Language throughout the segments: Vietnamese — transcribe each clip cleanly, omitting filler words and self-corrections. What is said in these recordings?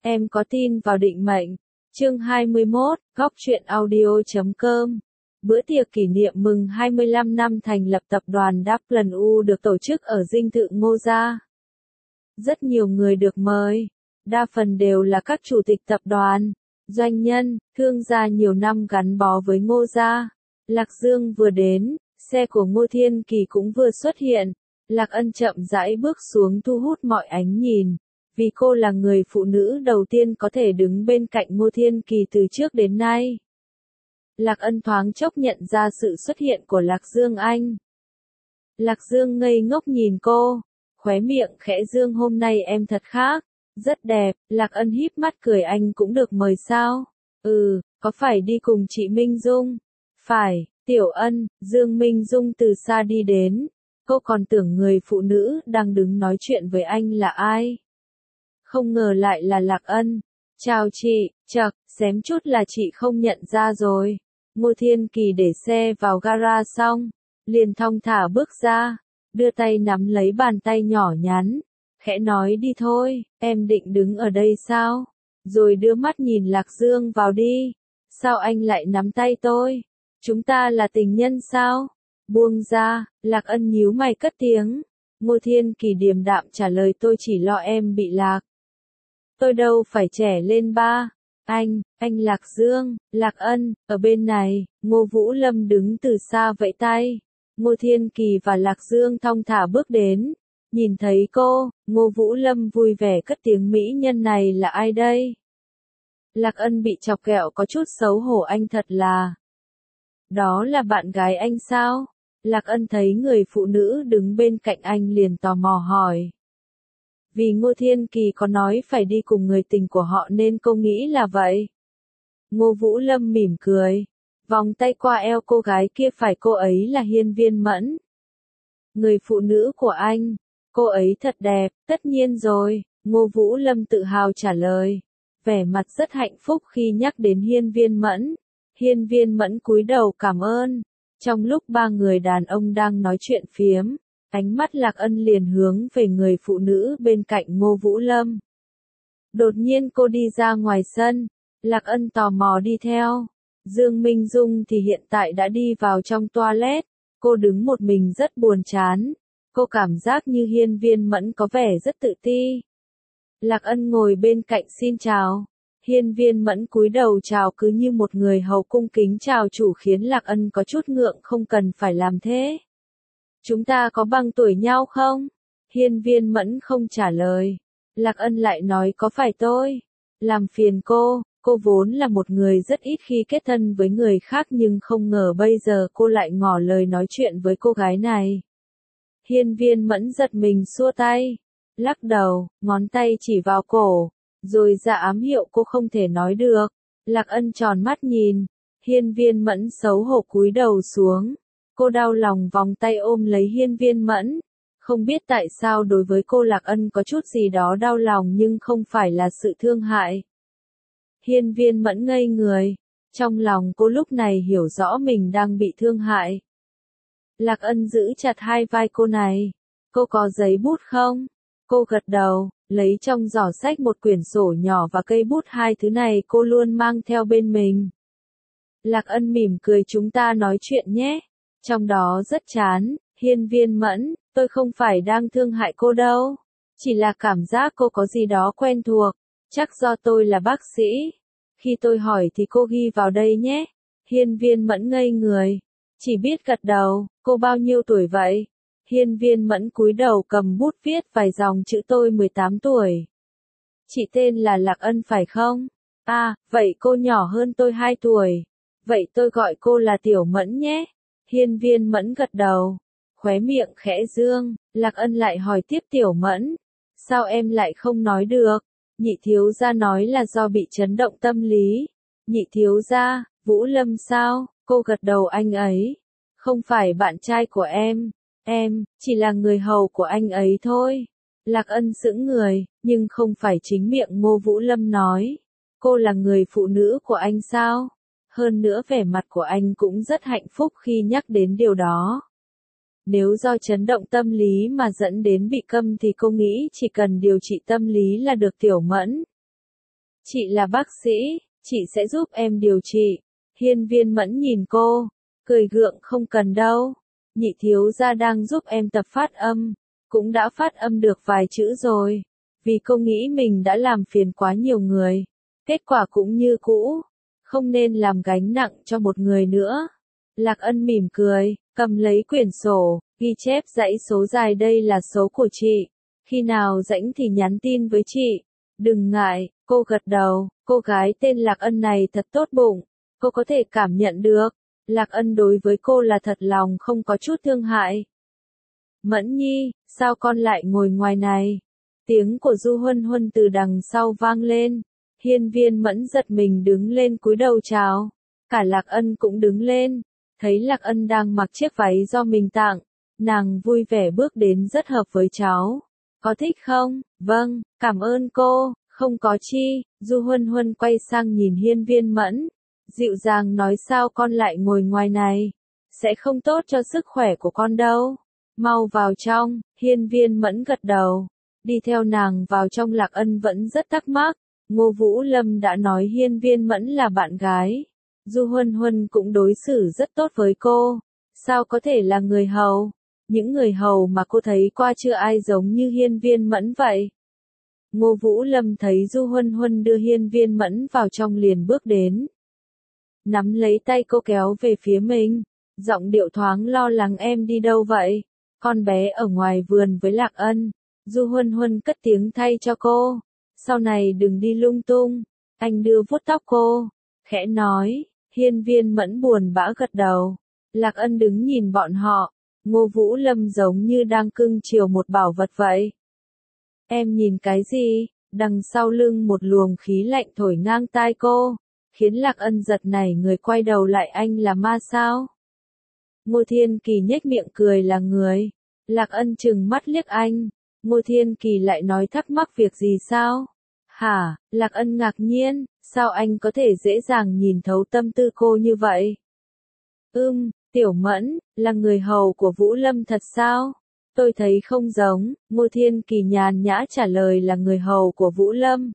Em có tin vào định mệnh. Chương 21, góc truyện audio.com. Bữa tiệc kỷ niệm mừng 25 năm thành lập tập đoàn W được tổ chức ở dinh thự Ngô Gia. Rất nhiều người được mời, đa phần đều là các chủ tịch tập đoàn, doanh nhân, thương gia nhiều năm gắn bó với Ngô Gia. Lạc Dương vừa đến, xe của Ngô Thiên Kỳ cũng vừa xuất hiện. Lạc Ân chậm rãi bước xuống thu hút mọi ánh nhìn, vì cô là người phụ nữ đầu tiên có thể đứng bên cạnh Ngô Thiên Kỳ từ trước đến nay. Lạc Ân thoáng chốc nhận ra sự xuất hiện của Lạc Dương Anh. Lạc Dương ngây ngốc nhìn cô, khóe miệng khẽ dương, hôm nay em thật khác, rất đẹp. Lạc Ân híp mắt cười, anh cũng được mời sao? Có phải đi cùng chị Minh Dung? Phải, Tiểu Ân. Dương Minh Dung từ xa đi đến, cô còn tưởng người phụ nữ đang đứng nói chuyện với anh là ai. Không ngờ lại là Lạc Ân. Chào chị, chậc, xém chút là chị không nhận ra rồi. Ngô Thiên Kỳ để xe vào gara xong, liền thong thả bước ra, đưa tay nắm lấy bàn tay nhỏ nhắn, khẽ nói đi thôi, em định đứng ở đây sao? Rồi đưa mắt nhìn Lạc Dương vào đi. Sao anh lại nắm tay tôi? Chúng ta là tình nhân sao? Buông ra. Lạc Ân nhíu mày cất tiếng. Ngô Thiên Kỳ điềm đạm trả lời, tôi chỉ lo em bị lạc. Tôi đâu phải trẻ lên ba. Anh Lạc Dương. Lạc Ân, ở bên này. Ngô Vũ Lâm đứng từ xa vẫy tay. Ngô Thiên Kỳ và Lạc Dương thong thả bước đến. Nhìn thấy cô, Ngô Vũ Lâm vui vẻ cất tiếng, mỹ nhân này là ai đây? Lạc Ân bị chọc ghẹo có chút xấu hổ, anh thật là. Đó là bạn gái anh sao? Lạc Ân thấy người phụ nữ đứng bên cạnh anh liền tò mò hỏi. Vì Ngô Thiên Kỳ có nói phải đi cùng người tình của họ nên cô nghĩ là vậy. Ngô Vũ Lâm mỉm cười, vòng tay qua eo cô gái kia, phải cô ấy là Hiên Viên Mẫn. Người phụ nữ của anh, cô ấy thật đẹp, tất nhiên rồi, Ngô Vũ Lâm tự hào trả lời, vẻ mặt rất hạnh phúc khi nhắc đến Hiên Viên Mẫn. Hiên Viên Mẫn cúi đầu cảm ơn. Trong lúc ba người đàn ông đang nói chuyện phiếm, ánh mắt Lạc Ân liền hướng về người phụ nữ bên cạnh Ngô Vũ Lâm. Đột nhiên cô đi ra ngoài sân, Lạc Ân tò mò đi theo. Dương Minh Dung thì hiện tại đã đi vào trong toilet, cô đứng một mình rất buồn chán. Cô cảm giác như Hiên Viên Mẫn có vẻ rất tự ti. Lạc Ân ngồi bên cạnh xin chào. Hiên Viên Mẫn cúi đầu chào cứ như một người hầu cung kính chào chủ, khiến Lạc Ân có chút ngượng, không cần phải làm thế. Chúng ta có bằng tuổi nhau không? Hiên Viên Mẫn không trả lời. Lạc Ân lại nói, có phải tôi làm phiền cô vốn là một người rất ít khi kết thân với người khác, nhưng không ngờ bây giờ cô lại ngỏ lời nói chuyện với cô gái này. Hiên Viên Mẫn giật mình xua tay, lắc đầu, ngón tay chỉ vào cổ, rồi ra ám hiệu cô không thể nói được. Lạc Ân tròn mắt nhìn, Hiên Viên Mẫn xấu hổ cúi đầu xuống. Cô đau lòng vòng tay ôm lấy Hiên Viên Mẫn. Không biết tại sao đối với cô Lạc Ân có chút gì đó đau lòng, nhưng không phải là sự thương hại. Hiên Viên Mẫn ngây người, trong lòng cô lúc này hiểu rõ mình đang bị thương hại. Lạc Ân giữ chặt hai vai cô này. Cô có giấy bút không? Cô gật đầu, lấy trong giỏ xách một quyển sổ nhỏ và cây bút, hai thứ này cô luôn mang theo bên mình. Lạc Ân mỉm cười, chúng ta nói chuyện nhé. Trong đó rất chán. Hiên Viên Mẫn, tôi không phải đang thương hại cô đâu. Chỉ là cảm giác cô có gì đó quen thuộc. Chắc do tôi là bác sĩ. Khi tôi hỏi thì cô ghi vào đây nhé. Hiên Viên Mẫn ngây người, chỉ biết gật đầu. Cô bao nhiêu tuổi vậy? Hiên Viên Mẫn cúi đầu cầm bút viết vài dòng chữ, tôi 18 tuổi. Chị tên là Lạc Ân phải không? À, vậy cô nhỏ hơn tôi 2 tuổi. Vậy tôi gọi cô là Tiểu Mẫn nhé. Hiên Viên Mẫn gật đầu, khóe miệng khẽ dương. Lạc Ân lại hỏi tiếp, Tiểu Mẫn, sao em lại không nói được? Nhị thiếu gia nói là do bị chấn động tâm lý. Nhị thiếu gia, Vũ Lâm sao? Cô gật đầu, anh ấy không phải bạn trai của em chỉ là người hầu của anh ấy thôi. Lạc Ân sững người, nhưng không phải chính miệng Ngô Vũ Lâm nói. Cô là người phụ nữ của anh sao? Hơn nữa vẻ mặt của anh cũng rất hạnh phúc khi nhắc đến điều đó. Nếu do chấn động tâm lý mà dẫn đến bị câm thì cô nghĩ chỉ cần điều trị tâm lý là được, Tiểu Mẫn. Chị là bác sĩ, chị sẽ giúp em điều trị. Hiên Viên Mẫn nhìn cô, cười gượng không cần đâu. Nhị thiếu gia đang giúp em tập phát âm, cũng đã phát âm được vài chữ rồi. Vì cô nghĩ mình đã làm phiền quá nhiều người. Kết quả cũng như cũ, không nên làm gánh nặng cho một người nữa. Lạc Ân mỉm cười, cầm lấy quyển sổ, ghi chép dãy số dài đây là số của chị. Khi nào rảnh thì nhắn tin với chị. Đừng ngại, cô gật đầu, cô gái tên Lạc Ân này thật tốt bụng. Cô có thể cảm nhận được, Lạc Ân đối với cô là thật lòng không có chút thương hại. Mẫn Nhi, sao con lại ngồi ngoài này? Tiếng của Du Huân Huân từ đằng sau vang lên. Hiên Viên Mẫn giật mình đứng lên cúi đầu chào. Cả Lạc Ân cũng đứng lên. Thấy Lạc Ân đang mặc chiếc váy do mình tặng. Nàng vui vẻ bước đến rất hợp với cháu. Có thích không? Vâng, cảm ơn cô. Không có chi. Du Huân Huân quay sang nhìn Hiên Viên Mẫn. Dịu dàng nói sao con lại ngồi ngoài này. Sẽ không tốt cho sức khỏe của con đâu. Mau vào trong. Hiên Viên Mẫn gật đầu. Đi theo nàng vào trong. Lạc Ân vẫn rất thắc mắc. Ngô Vũ Lâm đã nói Hiên Viên Mẫn là bạn gái. Du Huân Huân cũng đối xử rất tốt với cô. Sao có thể là người hầu? Những người hầu mà cô thấy qua chưa ai giống như Hiên Viên Mẫn vậy. Ngô Vũ Lâm thấy Du Huân Huân đưa Hiên Viên Mẫn vào trong liền bước đến. Nắm lấy tay cô kéo về phía mình. Giọng điệu thoáng lo lắng em đi đâu vậy? Con bé ở ngoài vườn với Lạc Ân. Du Huân Huân cất tiếng thay cho cô. Sau này đừng đi lung tung. Anh đưa vuốt tóc cô. Khẽ nói. Hiên Viên Mẫn buồn bã gật đầu. Lạc Ân đứng nhìn bọn họ. Ngô Vũ Lâm giống như đang cưng chiều một bảo vật vậy. Em nhìn cái gì? Đằng sau lưng một luồng khí lạnh thổi ngang tai cô. Khiến Lạc Ân giật nảy người quay đầu lại anh là ma sao? Ngô Thiên Kỳ nhếch miệng cười là người. Lạc Ân trừng mắt liếc anh. Ngô Thiên Kỳ lại nói thắc mắc việc gì sao? Hả? Lạc Ân ngạc nhiên, sao anh có thể dễ dàng nhìn thấu tâm tư cô như vậy? Tiểu Mẫn, là người hầu của Vũ Lâm thật sao? Tôi thấy không giống. Ngô Thiên Kỳ nhàn nhã trả lời là người hầu của Vũ Lâm.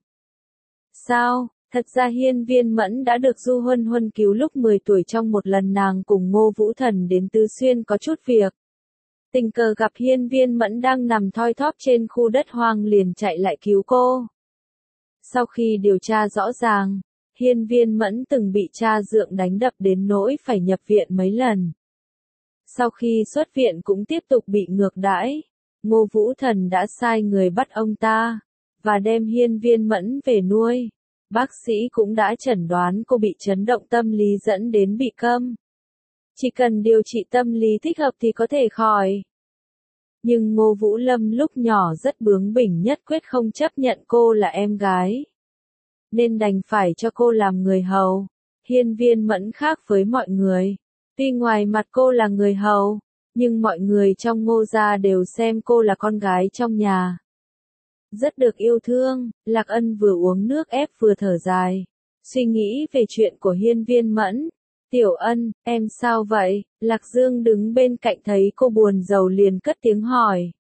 Sao? Thật ra Hiên Viên Mẫn đã được Du Huân Huân cứu lúc 10 tuổi trong một lần nàng cùng Ngô Vũ Thần đến Tứ Xuyên có chút việc. Tình cờ gặp Hiên Viên Mẫn đang nằm thoi thóp trên khu đất hoang liền chạy lại cứu cô. Sau khi điều tra rõ ràng, Hiên Viên Mẫn từng bị cha dượng đánh đập đến nỗi phải nhập viện mấy lần. Sau khi xuất viện cũng tiếp tục bị ngược đãi. Ngô Vũ Thần đã sai người bắt ông ta, và đem Hiên Viên Mẫn về nuôi. Bác sĩ cũng đã chẩn đoán cô bị chấn động tâm lý dẫn đến bị câm. Chỉ cần điều trị tâm lý thích hợp thì có thể khỏi. Nhưng Ngô Vũ Lâm lúc nhỏ rất bướng bỉnh nhất quyết không chấp nhận cô là em gái. Nên đành phải cho cô làm người hầu. Hiên Viên Mẫn khác với mọi người. Tuy ngoài mặt cô là người hầu, nhưng mọi người trong Ngô gia đều xem cô là con gái trong nhà. Rất được yêu thương. Lạc Ân vừa uống nước ép vừa thở dài. Suy nghĩ về chuyện của Hiên Viên Mẫn. Tiểu Ân, em sao vậy? Lạc Dương đứng bên cạnh thấy cô buồn rầu liền cất tiếng hỏi.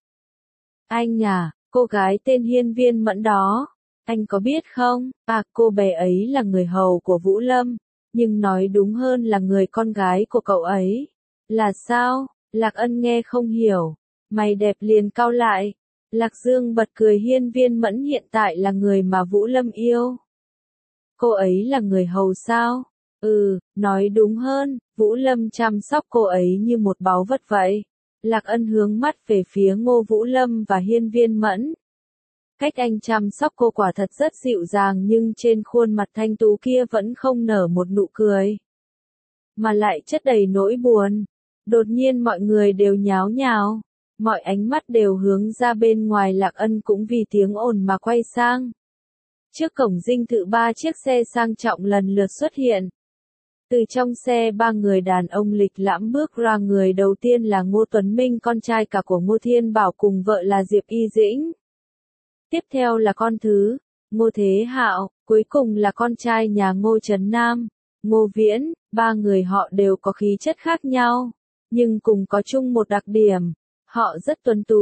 Anh à, cô gái tên Hiên Viên Mẫn đó. Anh có biết không? À, cô bé ấy là người hầu của Vũ Lâm. Nhưng nói đúng hơn là người con gái của cậu ấy. Là sao? Lạc Ân nghe không hiểu. Mày đẹp liền cau lại. Lạc Dương bật cười. Hiên Viên Mẫn hiện tại là người mà Vũ Lâm yêu. Cô ấy là người hầu sao? Nói đúng hơn, Vũ Lâm chăm sóc cô ấy như một báu vật vậy. Lạc Ân hướng mắt về phía Ngô Vũ Lâm và Hiên Viên Mẫn. Cách anh chăm sóc cô quả thật rất dịu dàng nhưng trên khuôn mặt thanh tú kia vẫn không nở một nụ cười. Mà lại chất đầy nỗi buồn. Đột nhiên mọi người đều nháo nhào. Mọi ánh mắt đều hướng ra bên ngoài. Lạc Ân cũng vì tiếng ồn mà quay sang. Trước cổng dinh thự 3 chiếc xe sang trọng lần lượt xuất hiện. Từ trong xe 3 người đàn ông lịch lãm bước ra. Người đầu tiên là Ngô Tuấn Minh, con trai cả của Ngô Thiên Bảo cùng vợ là Diệp Y Dĩnh. Tiếp theo là con thứ, Ngô Thế Hạo, cuối cùng là con trai nhà Ngô Trấn Nam, Ngô Viễn. 3 người họ đều có khí chất khác nhau, nhưng cùng có chung một đặc điểm, họ rất tuấn tú,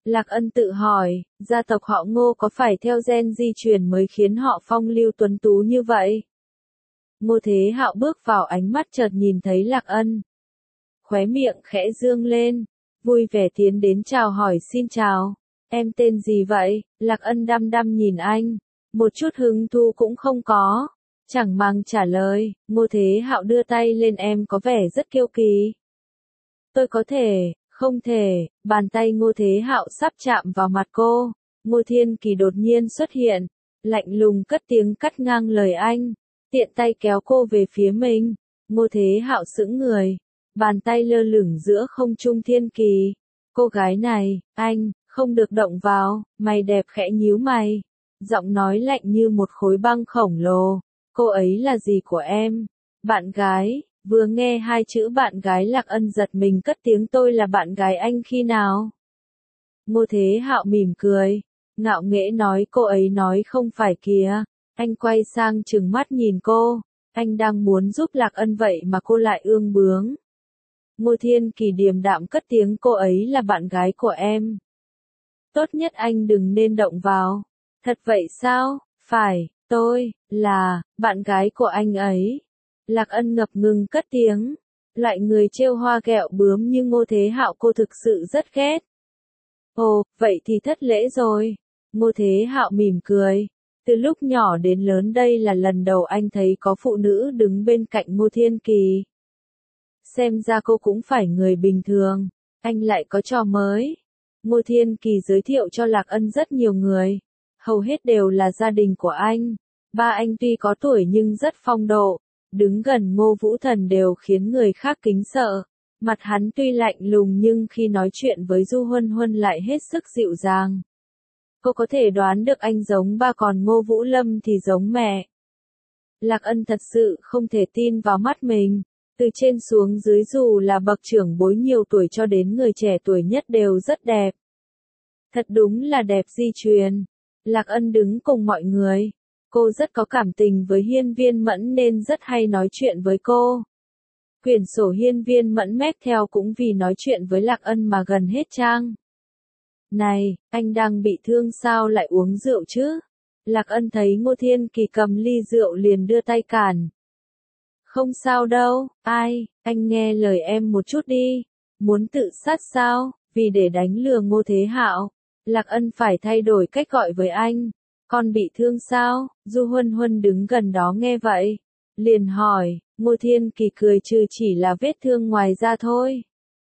Lạc Ân tự hỏi, gia tộc họ Ngô có phải theo gen di truyền mới khiến họ phong lưu tuấn tú như vậy? Ngô Thế Hạo bước vào, ánh mắt chợt nhìn thấy Lạc Ân. Khóe miệng khẽ dương lên, vui vẻ tiến đến chào hỏi, xin chào, em tên gì vậy? Lạc Ân đăm đăm nhìn anh, một chút hứng thú cũng không có, chẳng màng trả lời. Ngô Thế Hạo đưa tay lên, em có vẻ rất kiêu kỳ. Tôi có thể, không thể, bàn tay Ngô Thế Hạo sắp chạm vào mặt cô. Ngô Thiên Kỳ đột nhiên xuất hiện, lạnh lùng cất tiếng cắt ngang lời anh, tiện tay kéo cô về phía mình. Ngô Thế Hạo sững người, bàn tay lơ lửng giữa không trung. Thiên Kỳ, cô gái này, anh, không được động vào. Mày đẹp khẽ nhíu mày, giọng nói lạnh như một khối băng khổng lồ. Cô ấy là gì của em? Bạn gái. Vừa nghe hai chữ bạn gái, Lạc Ân giật mình cất tiếng, tôi là bạn gái anh khi nào? Ngô Thế Hạo mỉm cười, ngạo nghễ nói, cô ấy nói không phải kìa. Anh quay sang trừng mắt nhìn cô, anh đang muốn giúp Lạc Ân vậy mà cô lại ương bướng. Ngô Thiên Kỳ điềm đạm cất tiếng, cô ấy là bạn gái của em. Tốt nhất anh đừng nên động vào. Thật vậy sao? Phải, tôi là bạn gái của anh ấy. Lạc Ân ngập ngừng cất tiếng, loại người trêu hoa ghẹo bướm như Ngô Thế Hạo cô thực sự rất ghét. Ồ, vậy thì thất lễ rồi. Ngô Thế Hạo mỉm cười. Từ lúc nhỏ đến lớn đây là lần đầu anh thấy có phụ nữ đứng bên cạnh Ngô Thiên Kỳ. Xem ra cô cũng phải người bình thường, anh lại có trò mới. Ngô Thiên Kỳ giới thiệu cho Lạc Ân rất nhiều người, hầu hết đều là gia đình của anh. Ba anh tuy có tuổi nhưng rất phong độ, đứng gần Ngô Vũ Thần đều khiến người khác kính sợ. Mặt hắn tuy lạnh lùng nhưng khi nói chuyện với Du Huân Huân lại hết sức dịu dàng. Cô có thể đoán được anh giống ba, còn Ngô Vũ Lâm thì giống mẹ. Lạc Ân thật sự không thể tin vào mắt mình. Từ trên xuống dưới, dù là bậc trưởng bối nhiều tuổi cho đến người trẻ tuổi nhất đều rất đẹp. Thật đúng là đẹp di truyền. Lạc Ân đứng cùng mọi người. Cô rất có cảm tình với Hiên Viên Mẫn nên rất hay nói chuyện với cô. Quyển sổ Hiên Viên Mẫn mép theo cũng vì nói chuyện với Lạc Ân mà gần hết trang. Này, anh đang bị thương sao lại uống rượu chứ? Lạc Ân thấy Ngô Thiên Kỳ cầm ly rượu liền đưa tay cản. Không sao đâu, ai, anh nghe lời em một chút đi. Muốn tự sát sao? Vì để đánh lừa Ngô Thế Hạo, Lạc Ân phải thay đổi cách gọi với anh. Con bị thương sao? Du Huân Huân đứng gần đó nghe vậy, liền hỏi. Ngô Thiên Kỳ cười trừ, chỉ là vết thương ngoài da thôi.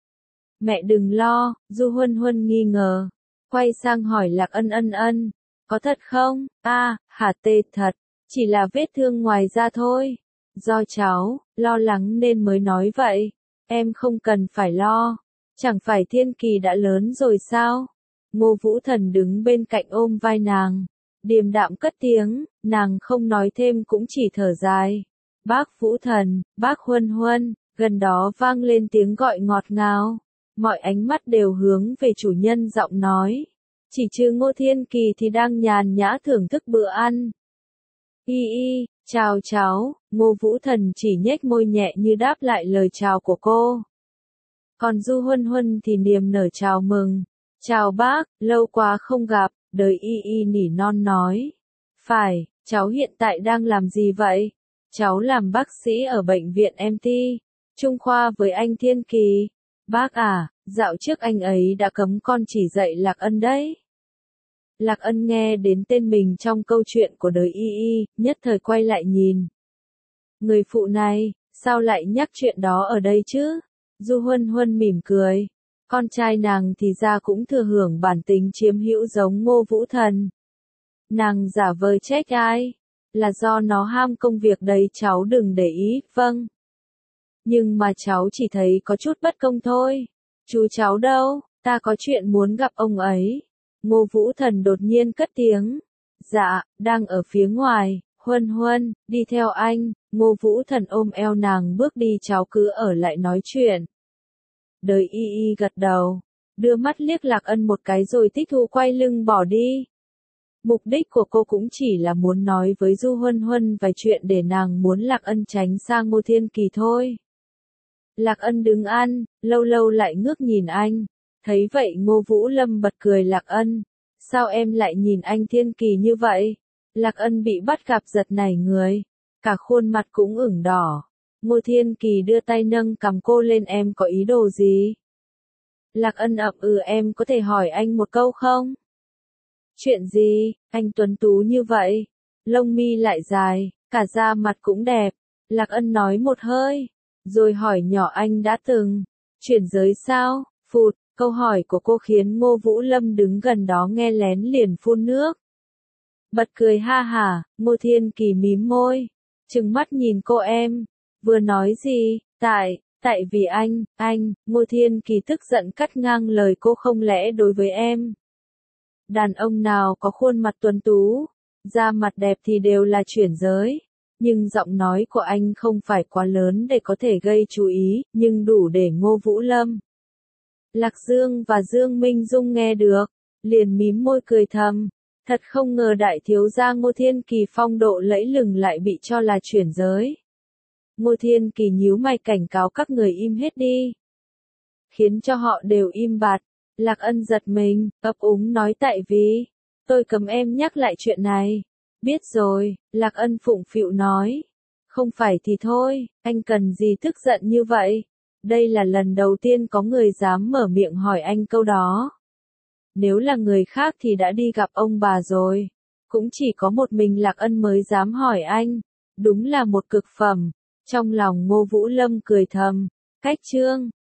Mẹ đừng lo. Du Huân Huân nghi ngờ, quay sang hỏi Lạc Ân. Ân, có thật không? Hả tê thật, chỉ là vết thương ngoài da thôi. Do cháu lo lắng nên mới nói vậy. Em không cần phải lo. Chẳng phải Thiên Kỳ đã lớn rồi sao? Ngô Vũ Thần đứng bên cạnh ôm vai nàng, điềm đạm cất tiếng. Nàng không nói thêm cũng chỉ thở dài. Bác Vũ Thần, bác Huân Huân. Gần đó vang lên tiếng gọi ngọt ngào. Mọi ánh mắt đều hướng về chủ nhân giọng nói. Chỉ trừ Ngô Thiên Kỳ thì đang nhàn nhã thưởng thức bữa ăn. Chào cháu. Ngô Vũ Thần chỉ nhếch môi nhẹ như đáp lại lời chào của cô. Còn Du Huân Huân thì niềm nở chào mừng. Chào bác, lâu quá không gặp. Đời nỉ non nói. Phải, cháu hiện tại đang làm gì vậy? Cháu làm bác sĩ ở bệnh viện MT Trung khoa với anh Thiên Kỳ. Bác à, dạo trước anh ấy đã cấm con chỉ dạy Lạc Ân đấy. Lạc Ân nghe đến tên mình trong câu chuyện của đời nhất thời quay lại nhìn. Người phụ này, sao lại nhắc chuyện đó ở đây chứ? Du Huân Huân mỉm cười. Con trai nàng thì ra cũng thừa hưởng bản tính chiếm hữu giống Ngô Vũ Thần. Nàng giả vờ trách ai? Là do nó ham công việc đấy, cháu đừng để ý. Vâng. Nhưng mà cháu chỉ thấy có chút bất công thôi. Chú cháu đâu? Ta có chuyện muốn gặp ông ấy. Ngô Vũ Thần đột nhiên cất tiếng. Dạ, đang ở phía ngoài. Huân Huân, đi theo anh. Ngô Vũ Thần ôm eo nàng bước đi, cháu cứ ở lại nói chuyện. Đời gật đầu, đưa mắt liếc Lạc Ân một cái rồi thích thú quay lưng bỏ đi. Mục đích của cô cũng chỉ là muốn nói với Du Huân Huân vài chuyện để nàng muốn Lạc Ân tránh sang Ngô Thiên Kỳ thôi. Lạc Ân đứng ăn, lâu lâu lại ngước nhìn anh. Thấy vậy Ngô Vũ Lâm bật cười Lạc Ân. Sao em lại nhìn anh Thiên Kỳ như vậy? Lạc Ân bị bắt gặp giật nảy người. Cả khuôn mặt cũng ửng đỏ. Ngô Thiên Kỳ đưa tay nâng cằm cô lên em có ý đồ gì? Lạc Ân ậm em có thể hỏi anh một câu không? Chuyện gì, anh tuấn tú như vậy? Lông mi lại dài, cả da mặt cũng đẹp. Lạc Ân nói một hơi, rồi hỏi nhỏ anh đã từng chuyển giới sao? Phụt, câu hỏi của cô khiến Ngô Vũ Lâm đứng gần đó nghe lén liền phun nước. Bật cười ha hả, Ngô Thiên Kỳ mím môi, trừng mắt nhìn cô em. Vừa nói gì, tại vì anh, Ngô Thiên Kỳ tức giận cắt ngang lời cô không lẽ đối với em. Đàn ông nào có khuôn mặt tuấn tú, da mặt đẹp thì đều là chuyển giới. Nhưng giọng nói của anh không phải quá lớn để có thể gây chú ý, nhưng đủ để Ngô Vũ Lâm, Lạc Dương và Dương Minh Dung nghe được, liền mím môi cười thầm. Thật không ngờ đại thiếu gia Ngô Thiên Kỳ phong độ lẫy lừng lại bị cho là chuyển giới. Ngô Thiên Kỳ nhíu mày cảnh cáo các người im hết đi. Khiến cho họ đều im bặt. Lạc Ân giật mình, ấp úng nói tại vì tôi cấm em nhắc lại chuyện này. Biết rồi, Lạc Ân phụng phịu nói. Không phải thì thôi, anh cần gì tức giận như vậy? Đây là lần đầu tiên có người dám mở miệng hỏi anh câu đó. Nếu là người khác thì đã đi gặp ông bà rồi. Cũng chỉ có một mình Lạc Ân mới dám hỏi anh. Đúng là một cực phẩm. Trong lòng Ngô Vũ Lâm cười thầm. Cách chương